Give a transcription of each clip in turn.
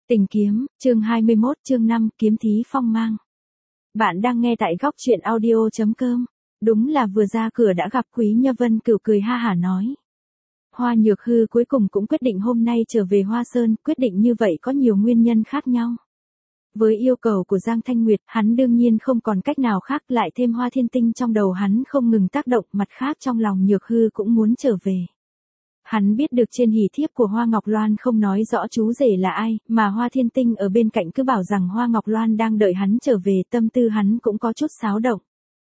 Tình kiếm, chương 21, chương 5, kiếm thí phong mang. Bạn đang nghe tại góc truyện audio.com. Đúng là vừa ra cửa đã gặp Quý Nhơ Vân Cửu cười ha hả nói. Hoa Nhược Hư cuối cùng cũng quyết định hôm nay trở về Hoa Sơn, quyết định như vậy có nhiều nguyên nhân khác nhau. Với yêu cầu của Giang Thanh Nguyệt, hắn đương nhiên không còn cách nào khác, lại thêm Hoa Thiên Tinh trong đầu hắn không ngừng tác động, mặt khác trong lòng Nhược Hư cũng muốn trở về. Hắn biết được trên hỷ thiếp của Hoa Ngọc Loan không nói rõ chú rể là ai, mà Hoa Thiên Tinh ở bên cạnh cứ bảo rằng Hoa Ngọc Loan đang đợi hắn trở về, tâm tư hắn cũng có chút xáo động.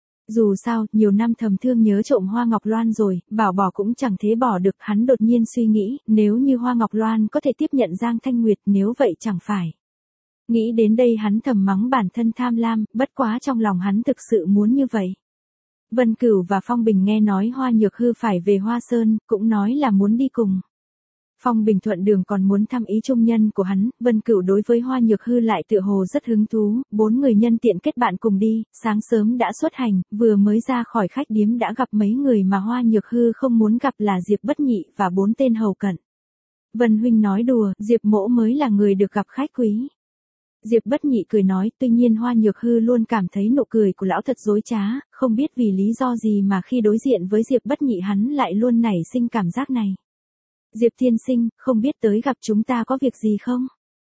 Dù sao, nhiều năm thầm thương nhớ trộm Hoa Ngọc Loan rồi, bảo bỏ cũng chẳng thế bỏ được, hắn đột nhiên suy nghĩ, nếu như Hoa Ngọc Loan có thể tiếp nhận Giang Thanh Nguyệt, nếu vậy chẳng phải. Nghĩ đến đây hắn thầm mắng bản thân tham lam, bất quá trong lòng hắn thực sự muốn như vậy. Vân Cửu và Phong Bình nghe nói Hoa Nhược Hư phải về Hoa Sơn, cũng nói là muốn đi cùng. Phong Bình thuận đường còn muốn thăm ý trung nhân của hắn, Vân Cửu đối với Hoa Nhược Hư lại tựa hồ rất hứng thú, 4 người nhân tiện kết bạn cùng đi, sáng sớm đã xuất hành, vừa mới ra khỏi khách điếm đã gặp mấy người mà Hoa Nhược Hư không muốn gặp là Diệp Bất Nhị và 4 tên hầu cận. Vân huynh nói đùa, Diệp mỗ mới là người được gặp khách quý. Diệp Bất Nhị cười nói, tuy nhiên Hoa Nhược Hư luôn cảm thấy nụ cười của lão thật dối trá, không biết vì lý do gì mà khi đối diện với Diệp Bất Nhị hắn lại luôn nảy sinh cảm giác này. Diệp tiên sinh, không biết tới gặp chúng ta có việc gì không?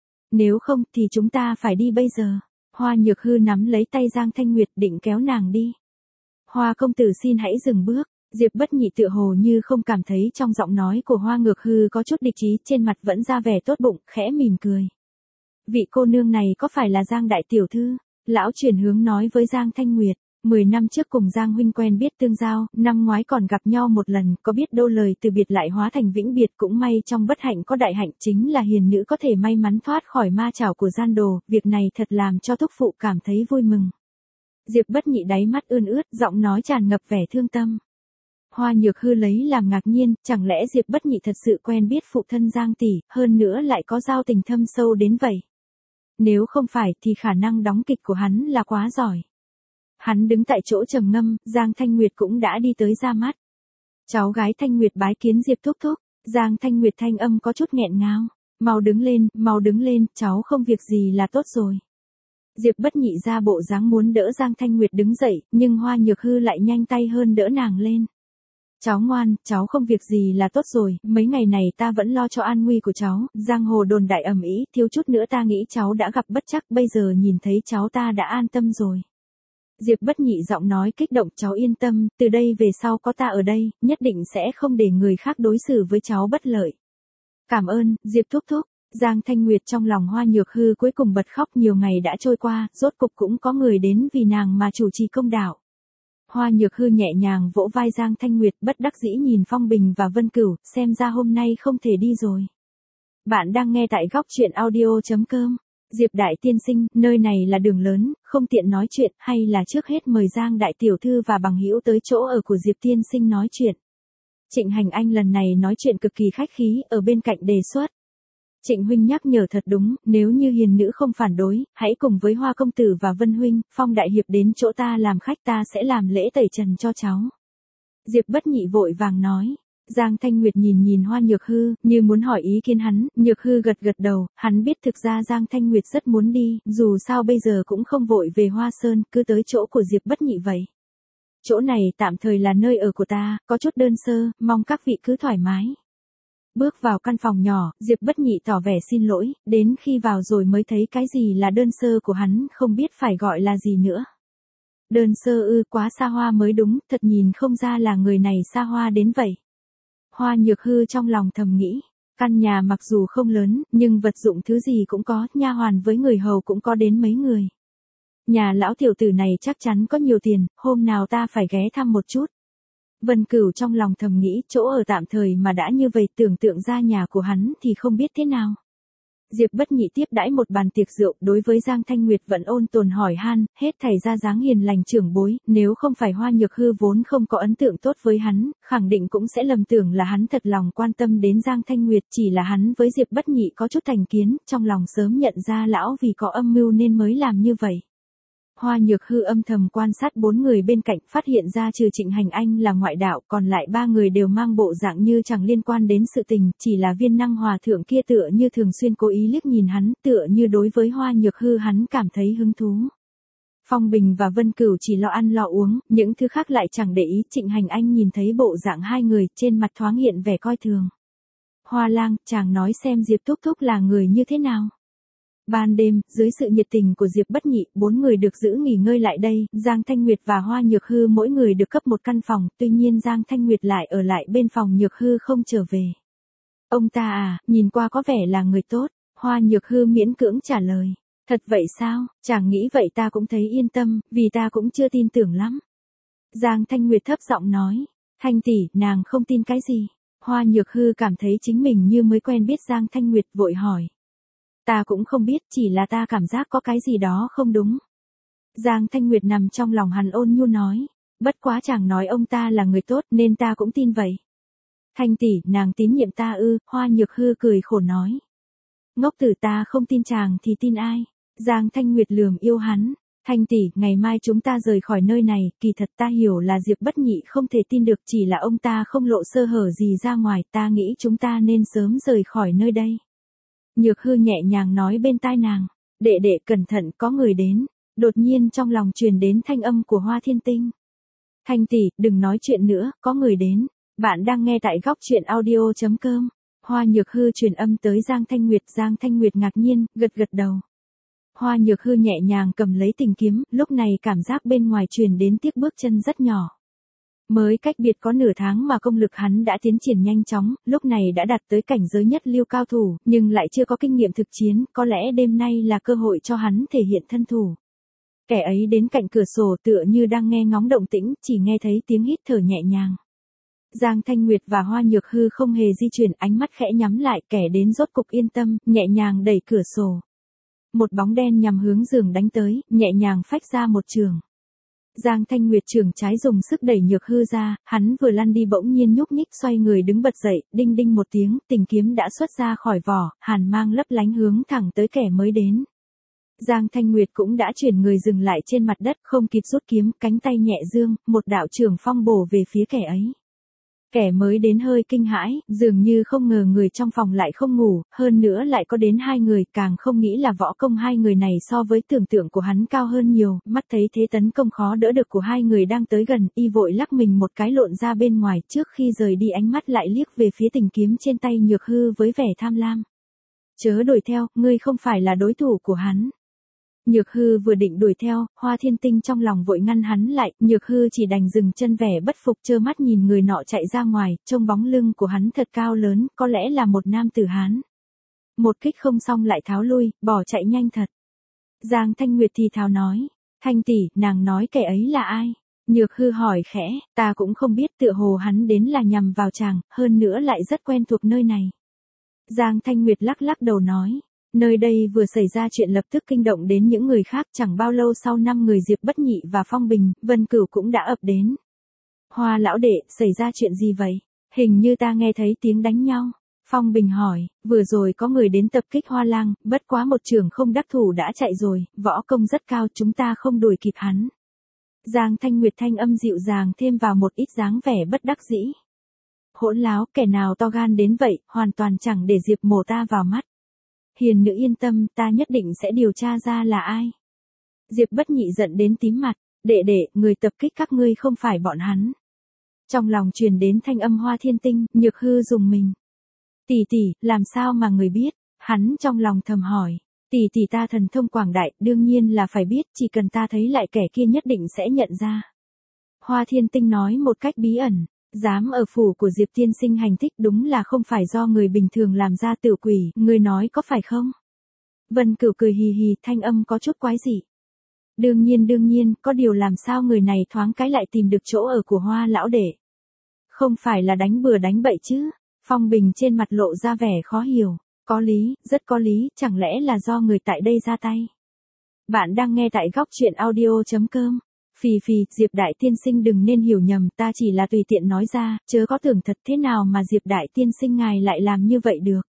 Nếu không thì chúng ta phải đi bây giờ. Hoa Nhược Hư nắm lấy tay Giang Thanh Nguyệt định kéo nàng đi. Hoa công tử xin hãy dừng bước. Diệp Bất Nhị tựa hồ như không cảm thấy trong giọng nói của Hoa Nhược Hư có chút địch ý, trên mặt vẫn ra vẻ tốt bụng, khẽ mỉm cười. Vị cô nương này có phải là Giang đại tiểu thư? Lão chuyển hướng nói với Giang Thanh Nguyệt, 10 năm trước cùng Giang huynh quen biết tương giao, năm ngoái còn gặp nhau một lần, có biết đâu lời từ biệt lại hóa thành vĩnh biệt, cũng may trong bất hạnh có đại hạnh, chính là hiền nữ có thể may mắn thoát khỏi ma chảo của gian đồ, việc này thật làm cho thúc phụ cảm thấy vui mừng. Diệp Bất Nhị đáy mắt ươn ướt, giọng nói tràn ngập vẻ thương tâm. Hoa Nhược Hư lấy làm ngạc nhiên, chẳng lẽ Diệp Bất Nhị thật sự quen biết phụ thân Giang tỷ, hơn nữa lại có giao tình thâm sâu đến vậy? Nếu không phải thì khả năng đóng kịch của hắn là quá giỏi. Hắn đứng tại chỗ trầm ngâm, Giang Thanh Nguyệt cũng đã đi tới ra mắt. Cháu gái Thanh Nguyệt bái kiến Diệp thúc thúc. Giang Thanh Nguyệt thanh âm có chút nghẹn ngào. Mau đứng lên, cháu không việc gì là tốt rồi. Diệp Bất Nhị ra bộ dáng muốn đỡ Giang Thanh Nguyệt đứng dậy, nhưng Hoa Nhược Hư lại nhanh tay hơn đỡ nàng lên. Cháu ngoan, cháu không việc gì là tốt rồi, mấy ngày này ta vẫn lo cho an nguy của cháu, giang hồ đồn đại ầm ĩ, thiếu chút nữa ta nghĩ cháu đã gặp bất trắc, bây giờ nhìn thấy cháu ta đã an tâm rồi. Diệp Bất Nhị giọng nói kích động, cháu yên tâm, từ đây về sau có ta ở đây, nhất định sẽ không để người khác đối xử với cháu bất lợi. Cảm ơn, Diệp thúc thúc. Giang Thanh Nguyệt trong lòng Hoa Nhược Hư cuối cùng bật khóc, nhiều ngày đã trôi qua, rốt cục cũng có người đến vì nàng mà chủ trì công đạo. Hoa Nhược Hư nhẹ nhàng vỗ vai Giang Thanh Nguyệt, bất đắc dĩ nhìn Phong Bình và Vân Cửu, xem ra hôm nay không thể đi rồi. Bạn đang nghe tại góc truyện audio.com. Diệp đại tiên sinh, nơi này là đường lớn, không tiện nói chuyện, hay là trước hết mời Giang đại tiểu thư và bằng hữu tới chỗ ở của Diệp tiên sinh nói chuyện. Trịnh Hành Anh lần này nói chuyện cực kỳ khách khí, ở bên cạnh đề xuất. Trịnh huynh nhắc nhở thật đúng, nếu như hiền nữ không phản đối, hãy cùng với Hoa công tử và Vân huynh, Phong đại hiệp đến chỗ ta làm khách, ta sẽ làm lễ tẩy trần cho cháu. Diệp Bất Nhị vội vàng nói. Giang Thanh Nguyệt nhìn Hoa Nhược Hư, như muốn hỏi ý kiến hắn, Nhược Hư gật đầu, hắn biết thực ra Giang Thanh Nguyệt rất muốn đi, dù sao bây giờ cũng không vội về Hoa Sơn, cứ tới chỗ của Diệp Bất Nhị vậy. Chỗ này tạm thời là nơi ở của ta, có chút đơn sơ, mong các vị cứ thoải mái. Bước vào căn phòng nhỏ, Diệp Bất Nhị tỏ vẻ xin lỗi, đến khi vào rồi mới thấy cái gì là đơn sơ của hắn, không biết phải gọi là gì nữa. Đơn sơ ư, quá xa hoa mới đúng, thật nhìn không ra là người này xa hoa đến vậy. Hoa Nhược Hư trong lòng thầm nghĩ, căn nhà mặc dù không lớn, nhưng vật dụng thứ gì cũng có, nha hoàn với người hầu cũng có đến mấy người. Nhà lão tiểu tử này chắc chắn có nhiều tiền, hôm nào ta phải ghé thăm một chút. Vân Cửu trong lòng thầm nghĩ, chỗ ở tạm thời mà đã như vậy, tưởng tượng ra nhà của hắn thì không biết thế nào. Diệp Bất Nhị tiếp đãi một bàn tiệc rượu, đối với Giang Thanh Nguyệt vẫn ôn tồn hỏi han, hết thảy ra dáng hiền lành trưởng bối, nếu không phải Hoa Nhược Hư vốn không có ấn tượng tốt với hắn, khẳng định cũng sẽ lầm tưởng là hắn thật lòng quan tâm đến Giang Thanh Nguyệt, chỉ là hắn với Diệp Bất Nhị có chút thành kiến, trong lòng sớm nhận ra lão vì có âm mưu nên mới làm như vậy. Hoa Nhược Hư âm thầm quan sát 4 người bên cạnh, phát hiện ra trừ Trịnh Hành Anh là ngoại đạo, còn lại 3 người đều mang bộ dạng như chẳng liên quan đến sự tình, chỉ là Viên Năng hòa thượng kia tựa như thường xuyên cố ý liếc nhìn hắn, tựa như đối với Hoa Nhược Hư hắn cảm thấy hứng thú. Phong Bình và Vân Cửu chỉ lo ăn lo uống, những thứ khác lại chẳng để ý. Trịnh Hành Anh nhìn thấy bộ dạng hai người, trên mặt thoáng hiện vẻ coi thường. Hoa lang, chàng nói xem Diệp Thúc Thúc là người như thế nào. Ban đêm, dưới sự nhiệt tình của Diệp Bất Nhị, 4 người được giữ nghỉ ngơi lại đây, Giang Thanh Nguyệt và Hoa Nhược Hư mỗi người được cấp một căn phòng, tuy nhiên Giang Thanh Nguyệt lại ở lại bên phòng Nhược Hư không trở về. Ông ta à, nhìn qua có vẻ là người tốt, Hoa Nhược Hư miễn cưỡng trả lời. Thật vậy sao, chàng nghĩ vậy ta cũng thấy yên tâm, vì ta cũng chưa tin tưởng lắm. Giang Thanh Nguyệt thấp giọng nói, Thanh tỷ, nàng không tin cái gì. Hoa Nhược Hư cảm thấy chính mình như mới quen biết Giang Thanh Nguyệt, vội hỏi. Ta cũng không biết, chỉ là ta cảm giác có cái gì đó không đúng. Giang Thanh Nguyệt nằm trong lòng hắn ôn nhu nói, bất quá chàng nói ông ta là người tốt nên ta cũng tin vậy. Thanh tỷ, nàng tín nhiệm ta ư? Hoa Nhược Hư cười khổ nói. Ngốc tử, ta không tin chàng thì tin ai? Giang Thanh Nguyệt lườm yêu hắn. Thanh tỷ, ngày mai chúng ta rời khỏi nơi này, kỳ thật ta hiểu là Diệp Bất Nhị không thể tin được, chỉ là ông ta không lộ sơ hở gì ra ngoài, ta nghĩ chúng ta nên sớm rời khỏi nơi đây. Nhược Hư nhẹ nhàng nói bên tai nàng, đệ đệ cẩn thận, có người đến. Đột nhiên trong lòng truyền đến thanh âm của Hoa Thiên Tinh. Thanh tỷ, đừng nói chuyện nữa, có người đến. Bạn đang nghe tại góc truyện audio.com. Hoa Nhược Hư truyền âm tới Giang Thanh Nguyệt ngạc nhiên, gật gật đầu. Hoa Nhược Hư nhẹ nhàng cầm lấy tình kiếm, lúc này cảm giác bên ngoài truyền đến tiếng bước chân rất nhỏ. Mới cách biệt có nửa tháng mà công lực hắn đã tiến triển nhanh chóng, lúc này đã đạt tới cảnh giới nhất lưu cao thủ, nhưng lại chưa có kinh nghiệm thực chiến, có lẽ đêm nay là cơ hội cho hắn thể hiện thân thủ. Kẻ ấy đến cạnh cửa sổ tựa như đang nghe ngóng động tĩnh, chỉ nghe thấy tiếng hít thở nhẹ nhàng. Giang Thanh Nguyệt và Hoa Nhược Hư không hề di chuyển, ánh mắt khẽ nhắm lại, kẻ đến rốt cục yên tâm, nhẹ nhàng đẩy cửa sổ. Một bóng đen nhằm hướng giường đánh tới, nhẹ nhàng phách ra một trường. Giang Thanh Nguyệt trường trái dùng sức đẩy Nhược Hư ra, hắn vừa lăn đi bỗng nhiên nhúc nhích xoay người đứng bật dậy, đinh đinh một tiếng, tình kiếm đã xuất ra khỏi vỏ, hàn mang lấp lánh hướng thẳng tới kẻ mới đến. Giang Thanh Nguyệt cũng đã chuyển người dừng lại trên mặt đất, không kịp rút kiếm, cánh tay nhẹ dương, một đạo trường phong bổ về phía kẻ ấy. Kẻ mới đến hơi kinh hãi, dường như không ngờ người trong phòng lại không ngủ, hơn nữa lại có đến 2 người, càng không nghĩ là võ công 2 người này so với tưởng tượng của hắn cao hơn nhiều, mắt thấy thế tấn công khó đỡ được của 2 người đang tới gần, y vội lắc mình một cái lộn ra bên ngoài, trước khi rời đi ánh mắt lại liếc về phía tình kiếm trên tay Nhược Hư với vẻ tham lam. Chớ đuổi theo, ngươi không phải là đối thủ của hắn. Nhược Hư vừa định đuổi theo, Hoa Thiên Tinh trong lòng vội ngăn hắn lại, Nhược Hư chỉ đành dừng chân vẻ bất phục, trơ mắt nhìn người nọ chạy ra ngoài, trông bóng lưng của hắn thật cao lớn, có lẽ là một nam tử Hán. Một kích không xong lại tháo lui, bỏ chạy nhanh thật. Giang Thanh Nguyệt thì thào nói, Thanh tỷ, nàng nói kẻ ấy là ai? Nhược Hư hỏi khẽ, ta cũng không biết, tựa hồ hắn đến là nhằm vào chàng, hơn nữa lại rất quen thuộc nơi này. Giang Thanh Nguyệt lắc lắc đầu nói. Nơi đây vừa xảy ra chuyện lập tức kinh động đến những người khác, chẳng bao lâu sau 5 người Diệp Bất Nhị và Phong Bình, Vân Cửu cũng đã ập đến. Hoa lão đệ, xảy ra chuyện gì vậy? Hình như ta nghe thấy tiếng đánh nhau. Phong Bình hỏi, vừa rồi có người đến tập kích Hoa lang, bất quá một trưởng không đắc thủ đã chạy rồi, võ công rất cao, chúng ta không đuổi kịp hắn. Giang Thanh Nguyệt thanh âm dịu dàng thêm vào một ít dáng vẻ bất đắc dĩ. Hỗn láo, kẻ nào to gan đến vậy, hoàn toàn chẳng để Diệp mổ ta vào mắt. Hiền nữ yên tâm, ta nhất định sẽ điều tra ra là ai. Diệp Bất Nhị giận đến tím mặt, đệ đệ, người tập kích các ngươi không phải bọn hắn. Trong lòng truyền đến thanh âm Hoa Thiên Tinh, Nhược Hư dùng mình. Tỷ tỷ, làm sao mà người biết? Hắn trong lòng thầm hỏi. Tỷ tỷ ta thần thông quảng đại, đương nhiên là phải biết, chỉ cần ta thấy lại kẻ kia nhất định sẽ nhận ra. Hoa Thiên Tinh nói một cách bí ẩn. Dám ở phủ của Diệp tiên sinh hành thích đúng là không phải do người bình thường làm ra, tiểu quỷ, ngươi nói có phải không? Vân Cửu cười hì hì, thanh âm có chút quái dị. Đương nhiên, có điều làm sao người này thoáng cái lại tìm được chỗ ở của Hoa lão đệ? Không phải là đánh bừa đánh bậy chứ? Phong Bình trên mặt lộ ra vẻ khó hiểu. Có lý, rất có lý, chẳng lẽ là do người tại đây ra tay? Bạn đang nghe tại góc truyện audio.com. Phì phì, Diệp đại tiên sinh đừng nên hiểu nhầm, ta chỉ là tùy tiện nói ra, chớ có tưởng thật, thế nào mà Diệp đại tiên sinh ngài lại làm như vậy được.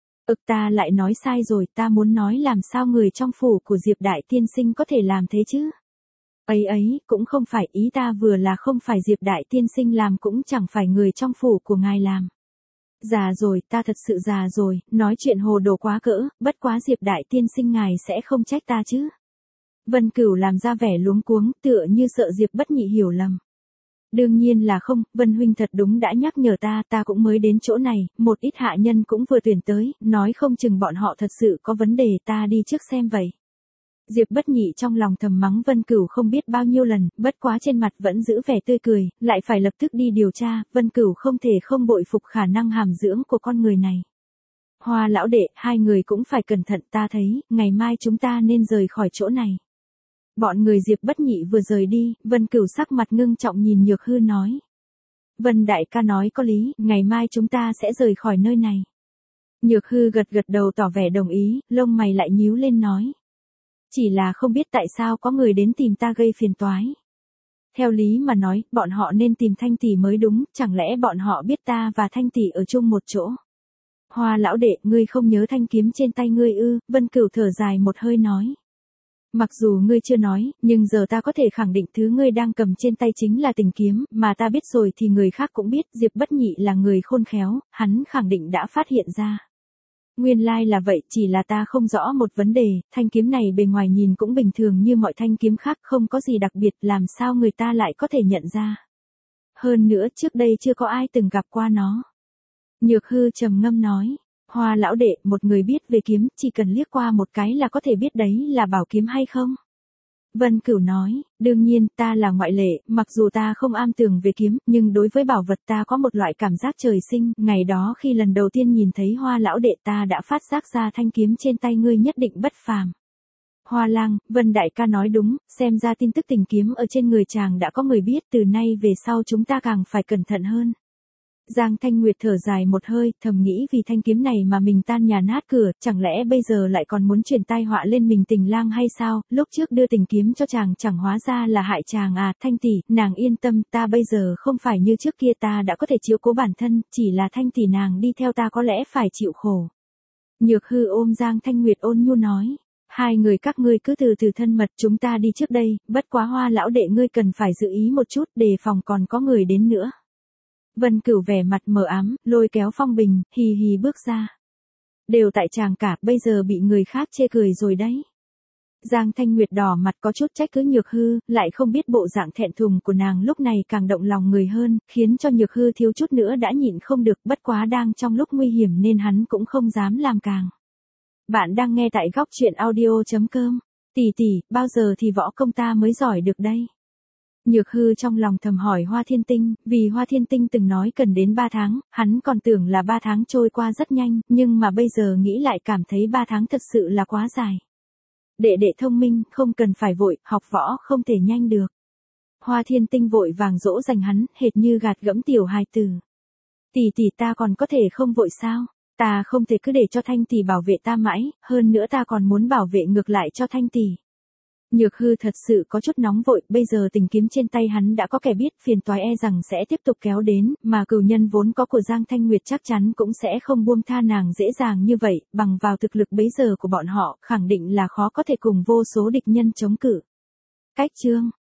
Ta lại nói sai rồi, ta muốn nói làm sao người trong phủ của Diệp đại tiên sinh có thể làm thế chứ. Ấy, cũng không phải, ý ta vừa là không phải Diệp đại tiên sinh làm, cũng chẳng phải người trong phủ của ngài làm. Già rồi, ta thật sự già rồi, nói chuyện hồ đồ quá cỡ, bất quá Diệp đại tiên sinh ngài sẽ không trách ta chứ. Vân Cửu làm ra vẻ luống cuống, tựa như sợ Diệp Bất Nhị hiểu lầm. Đương nhiên là không, Vân huynh thật đúng đã nhắc nhở ta cũng mới đến chỗ này, một ít hạ nhân cũng vừa tuyển tới, nói không chừng bọn họ thật sự có vấn đề, ta đi trước xem vậy. Diệp Bất Nhị trong lòng thầm mắng Vân Cửu không biết bao nhiêu lần, bất quá trên mặt vẫn giữ vẻ tươi cười, lại phải lập tức đi điều tra, Vân Cửu không thể không bội phục khả năng hàm dưỡng của con người này. Hoa lão đệ, hai người cũng phải cẩn thận, ta thấy, ngày mai chúng ta nên rời khỏi chỗ này. Bọn người Diệp Bất Nhị vừa rời đi, Vân Cửu sắc mặt ngưng trọng nhìn Nhược Hư nói. Vân đại ca nói có lý, ngày mai chúng ta sẽ rời khỏi nơi này. Nhược Hư gật gật đầu tỏ vẻ đồng ý, lông mày lại nhíu lên nói. Chỉ là không biết tại sao có người đến tìm ta gây phiền toái. Theo lý mà nói, bọn họ nên tìm Thanh tỷ mới đúng, chẳng lẽ bọn họ biết ta và Thanh tỷ ở chung một chỗ. Hoa lão đệ, ngươi không nhớ thanh kiếm trên tay ngươi ư? Vân Cửu thở dài một hơi nói. Mặc dù ngươi chưa nói, nhưng giờ ta có thể khẳng định thứ ngươi đang cầm trên tay chính là tình kiếm, mà ta biết rồi thì người khác cũng biết, Diệp Bất Nhị là người khôn khéo, hắn khẳng định đã phát hiện ra. Nguyên lai là vậy, chỉ là ta không rõ một vấn đề, thanh kiếm này bề ngoài nhìn cũng bình thường như mọi thanh kiếm khác, không có gì đặc biệt, làm sao người ta lại có thể nhận ra. Hơn nữa trước đây chưa có ai từng gặp qua nó. Nhược Hư trầm ngâm nói. Hoa lão đệ, một người biết về kiếm, chỉ cần liếc qua một cái là có thể biết đấy là bảo kiếm hay không? Vân Cửu nói, đương nhiên, ta là ngoại lệ, mặc dù ta không am tường về kiếm, nhưng đối với bảo vật ta có một loại cảm giác trời sinh, ngày đó khi lần đầu tiên nhìn thấy Hoa lão đệ ta đã phát giác ra thanh kiếm trên tay ngươi nhất định bất phàm. Hoa lang, Vân đại ca nói đúng, xem ra tin tức tình kiếm ở trên người chàng đã có người biết, từ nay về sau chúng ta càng phải cẩn thận hơn. Giang Thanh Nguyệt thở dài một hơi, thầm nghĩ vì thanh kiếm này mà mình tan nhà nát cửa, chẳng lẽ bây giờ lại còn muốn truyền tai họa lên mình Tình lang hay sao, lúc trước đưa tình kiếm cho chàng chẳng hóa ra là hại chàng à, Thanh tỷ, nàng yên tâm, ta bây giờ không phải như trước kia, ta đã có thể chiếu cố bản thân, chỉ là Thanh tỷ nàng đi theo ta có lẽ phải chịu khổ. Nhược Hư ôm Giang Thanh Nguyệt ôn nhu nói, hai người các ngươi cứ từ từ thân mật, chúng ta đi trước đây, bất quá Hoa lão đệ ngươi cần phải giữ ý một chút, đề phòng còn có người đến nữa. Vân Cửu vẻ mặt mờ ám, lôi kéo Phong Bình, hì hì bước ra. Đều tại chàng cả, bây giờ bị người khác chê cười rồi đấy. Giang Thanh Nguyệt đỏ mặt có chút trách cứ Nhược Hư, lại không biết bộ dạng thẹn thùng của nàng lúc này càng động lòng người hơn, khiến cho Nhược Hư thiếu chút nữa đã nhịn không được, bất quá đang trong lúc nguy hiểm nên hắn cũng không dám làm càng. Bạn đang nghe tại góc truyện audio.com. Tỷ, bao giờ thì võ công ta mới giỏi được đây? Nhược Hư trong lòng thầm hỏi Hoa Thiên Tinh, vì Hoa Thiên Tinh từng nói cần đến 3 tháng, hắn còn tưởng là 3 tháng trôi qua rất nhanh, nhưng mà bây giờ nghĩ lại cảm thấy 3 tháng thật sự là quá dài. Đệ đệ thông minh, không cần phải vội, học võ không thể nhanh được. Hoa Thiên Tinh vội vàng dỗ dành hắn, hệt như gạt gẫm tiểu hài tử. Tỷ ta còn có thể không vội sao? Ta không thể cứ để cho Thanh tỷ bảo vệ ta mãi, hơn nữa ta còn muốn bảo vệ ngược lại cho Thanh tỷ. Nhược Hư thật sự có chút nóng vội, bây giờ tình kiếm trên tay hắn đã có kẻ biết, phiền toái e rằng sẽ tiếp tục kéo đến, mà cửu nhân vốn có của Giang Thanh Nguyệt chắc chắn cũng sẽ không buông tha nàng dễ dàng như vậy, bằng vào thực lực bấy giờ của bọn họ, khẳng định là khó có thể cùng vô số địch nhân chống cự. Cách chương